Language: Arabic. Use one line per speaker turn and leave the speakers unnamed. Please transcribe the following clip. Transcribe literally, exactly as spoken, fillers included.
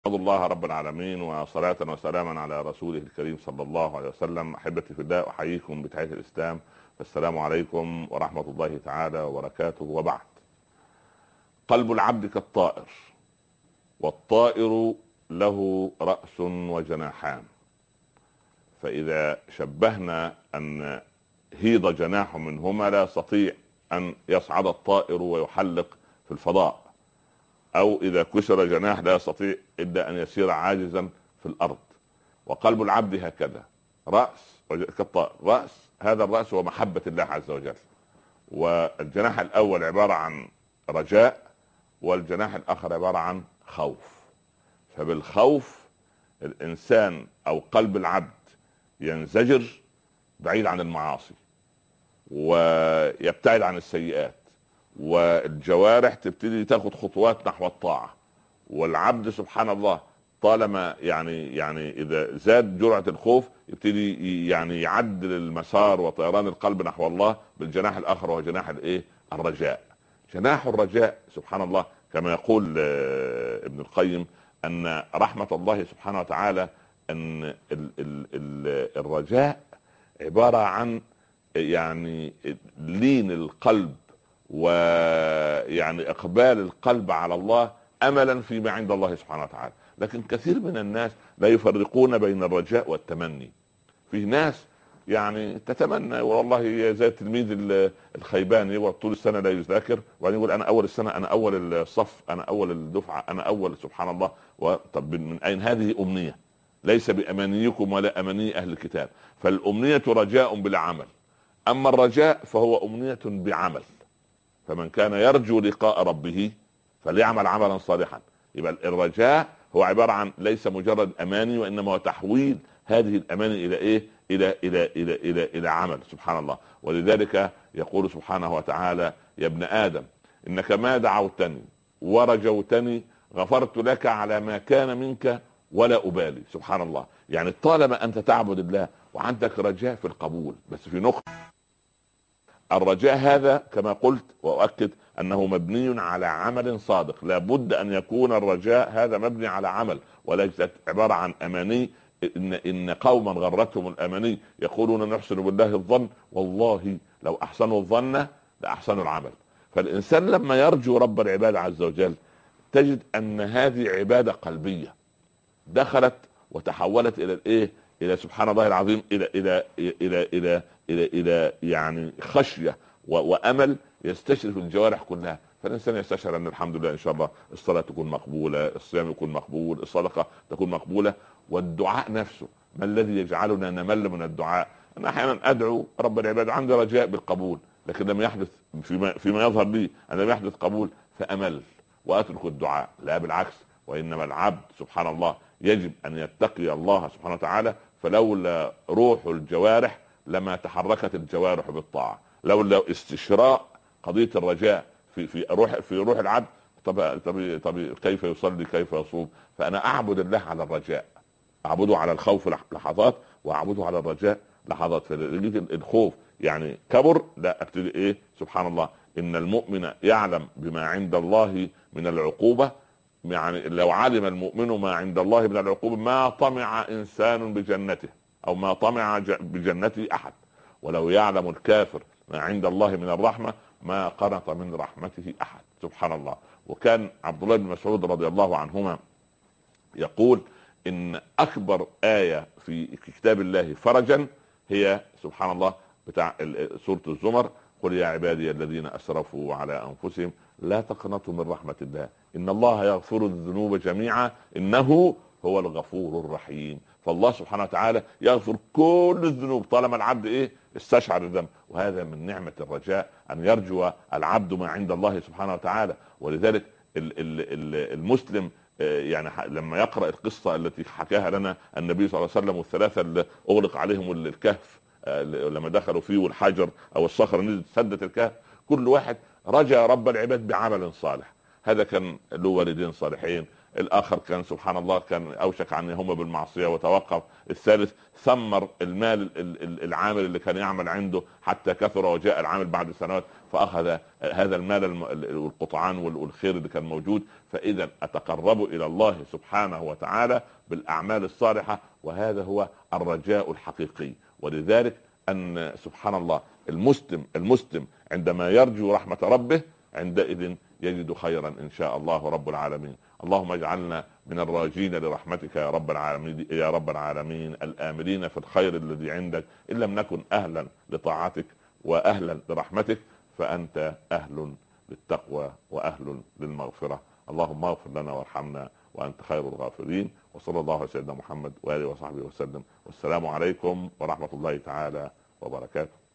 أحمد الله رب العالمين وصلاة وسلاما على رسوله الكريم صلى الله عليه وسلم. أحبتي في الله، أحييكم بتحية الإسلام، السلام عليكم ورحمة الله تعالى وبركاته. وبعد، قلب العبد كالطائر، والطائر له رأس وجناحان، فإذا شبهنا أن هيض جناح منهما لا يستطيع أن يصعد الطائر ويحلق في الفضاء، أو إذا كسر جناح لا يستطيع إلا أن يسير عاجزا في الأرض. وقلب العبد هكذا، رأس كالطائر. رأس، هذا الرأس هو محبة الله عز وجل، والجناح الأول عبارة عن رجاء، والجناح الآخر عبارة عن خوف. فبالخوف الإنسان أو قلب العبد ينزجر بعيد عن المعاصي ويبتعد عن السيئات، والجوارح تبتدي تاخد خطوات نحو الطاعة. والعبد سبحان الله طالما يعني يعني إذا زاد جرعة الخوف يبتدي يعني يعدل المسار وطيران القلب نحو الله بالجناح الآخر، وهو جناح الإيه؟ الرجاء. جناح الرجاء سبحان الله كما يقول ابن القيم أن رحمة الله سبحانه وتعالى أن ال ال ال الرجاء عبارة عن يعني لين القلب، ويعني اقبال القلب على الله املا فيما عند الله سبحانه وتعالى. لكن كثير من الناس لا يفرقون بين الرجاء والتمني. في ناس يعني تتمنى، والله زي التلميذ الخيبان يقعد طول السنه لا يذاكر، وبعدين يقول انا اول السنه، انا اول الصف، انا اول الدفعه، انا اول. سبحان الله. طب من اين هذه؟ امنيه، ليس بامانيكم ولا اماني اهل الكتاب. فالامنيه رجاء بلا عمل، اما الرجاء فهو امنيه بعمل. فمن كان يرجو لقاء ربه فليعمل عملا صالحا. يبقى الرجاء هو عبارة عن ليس مجرد اماني، وانما هو تحويل هذه الاماني الى ايه؟ الى الى الى الى الى عمل. سبحان الله. ولذلك يقول سبحانه وتعالى: يا ابن ادم انك ما دعوتني ورجوتني غفرت لك على ما كان منك ولا ابالي. سبحان الله. يعني طالما انت تعبد الله وعندك رجاء في القبول، بس في نقطة: الرجاء هذا كما قلت واؤكد انه مبني على عمل صادق. لابد ان يكون الرجاء هذا مبني على عمل، وليست عباره عن اماني. ان ان قوما غرتهم الاماني يقولون نحسن بالله الظن، والله لو احسنوا الظن لاحسنوا العمل. فالانسان لما يرجو رب العباد عز وجل تجد ان هذه عباده قلبيه دخلت وتحولت الى الايه؟ الى سبحان الله العظيم الى الى الى الى الى الى, إلى يعني خشيه وامل يستشرف الجوارح كلها. فالانسان يستشعر ان الحمد لله ان شاء الله الصلاه تكون مقبوله، الصيام يكون مقبول، الصدقه تكون مقبوله. والدعاء نفسه، ما الذي يجعلنا نمل من الدعاء؟ انا احيانا ادعو رب العباد عندي رجاء بالقبول، لكن لم يحدث فيما فيما يظهر لي ان لم يحدث قبول فامل واترك الدعاء. لا بالعكس، وانما العبد سبحان الله يجب ان يتقي الله سبحانه وتعالى. فلولا روح الجوارح لما تحركت الجوارح بالطاعه، لولا استشراء قضيه الرجاء في في روح في روح العبد. طب طب طب كيف يصلي، كيف يصوم؟ فانا اعبد الله على الرجاء، اعبده على الخوف لحظات، واعبده على الرجاء لحظات. فالخوف يعني كبر، لا ابتدي ايه؟ سبحان الله. ان المؤمن يعلم بما عند الله من العقوبه. يعني لو علم المؤمن ما عند الله من العقوبة ما طمع إنسان بجنته، أو ما طمع بجنته أحد. ولو يعلم الكافر ما عند الله من الرحمة ما قنط من رحمته أحد. سبحان الله. وكان عبد الله بن مسعود رضي الله عنهما يقول إن أكبر آية في كتاب الله فرجا هي سبحان الله بتاع سورة الزمر: قل يا عبادي الذين أسرفوا على أنفسهم لا تقنطوا من رحمة الله إن الله يغفر الذنوب جميعا إنه هو الغفور الرحيم. فالله سبحانه وتعالى يغفر كل الذنوب طالما العبد إيه؟ استشعر الذنب. وهذا من نعمة الرجاء، أن يرجو العبد ما عند الله سبحانه وتعالى. ولذلك المسلم يعني لما يقرأ القصة التي حكاها لنا النبي صلى الله عليه وسلم، والثلاثة اللي أغلق عليهم الكهف لما دخلوا فيه والحجر أو الصخرة نزلت سدت الكهف، كل واحد رجا رب العباد بعمل صالح. هذا كان له والدين صالحين، الاخر كان سبحان الله كان اوشك ان يهم بالمعصيه وتوقف، الثالث ثمر المال العامل اللي كان يعمل عنده حتى كثر وجاء العامل بعد سنوات فاخذ هذا المال والقطعان والخير اللي كان موجود. فاذا اتقرب الى الله سبحانه وتعالى بالاعمال الصالحه، وهذا هو الرجاء الحقيقي. ولذلك ان سبحان الله المسلم المسلم عندما يرجو رحمه ربه عندئذ يجد خيرا ان شاء الله رب العالمين. اللهم اجعلنا من الراجين لرحمتك يا رب العالمين يا رب العالمين، الآملين في الخير الذي عندك، ان لم نكن اهلا لطاعتك واهلا لرحمتك فانت اهل للتقوى واهل للمغفره. اللهم اغفر لنا وارحمنا وانت خير الغافرين. وصلى الله على سيدنا محمد واله وصحبه وسلم، والسلام عليكم ورحمه الله تعالى وبركاته.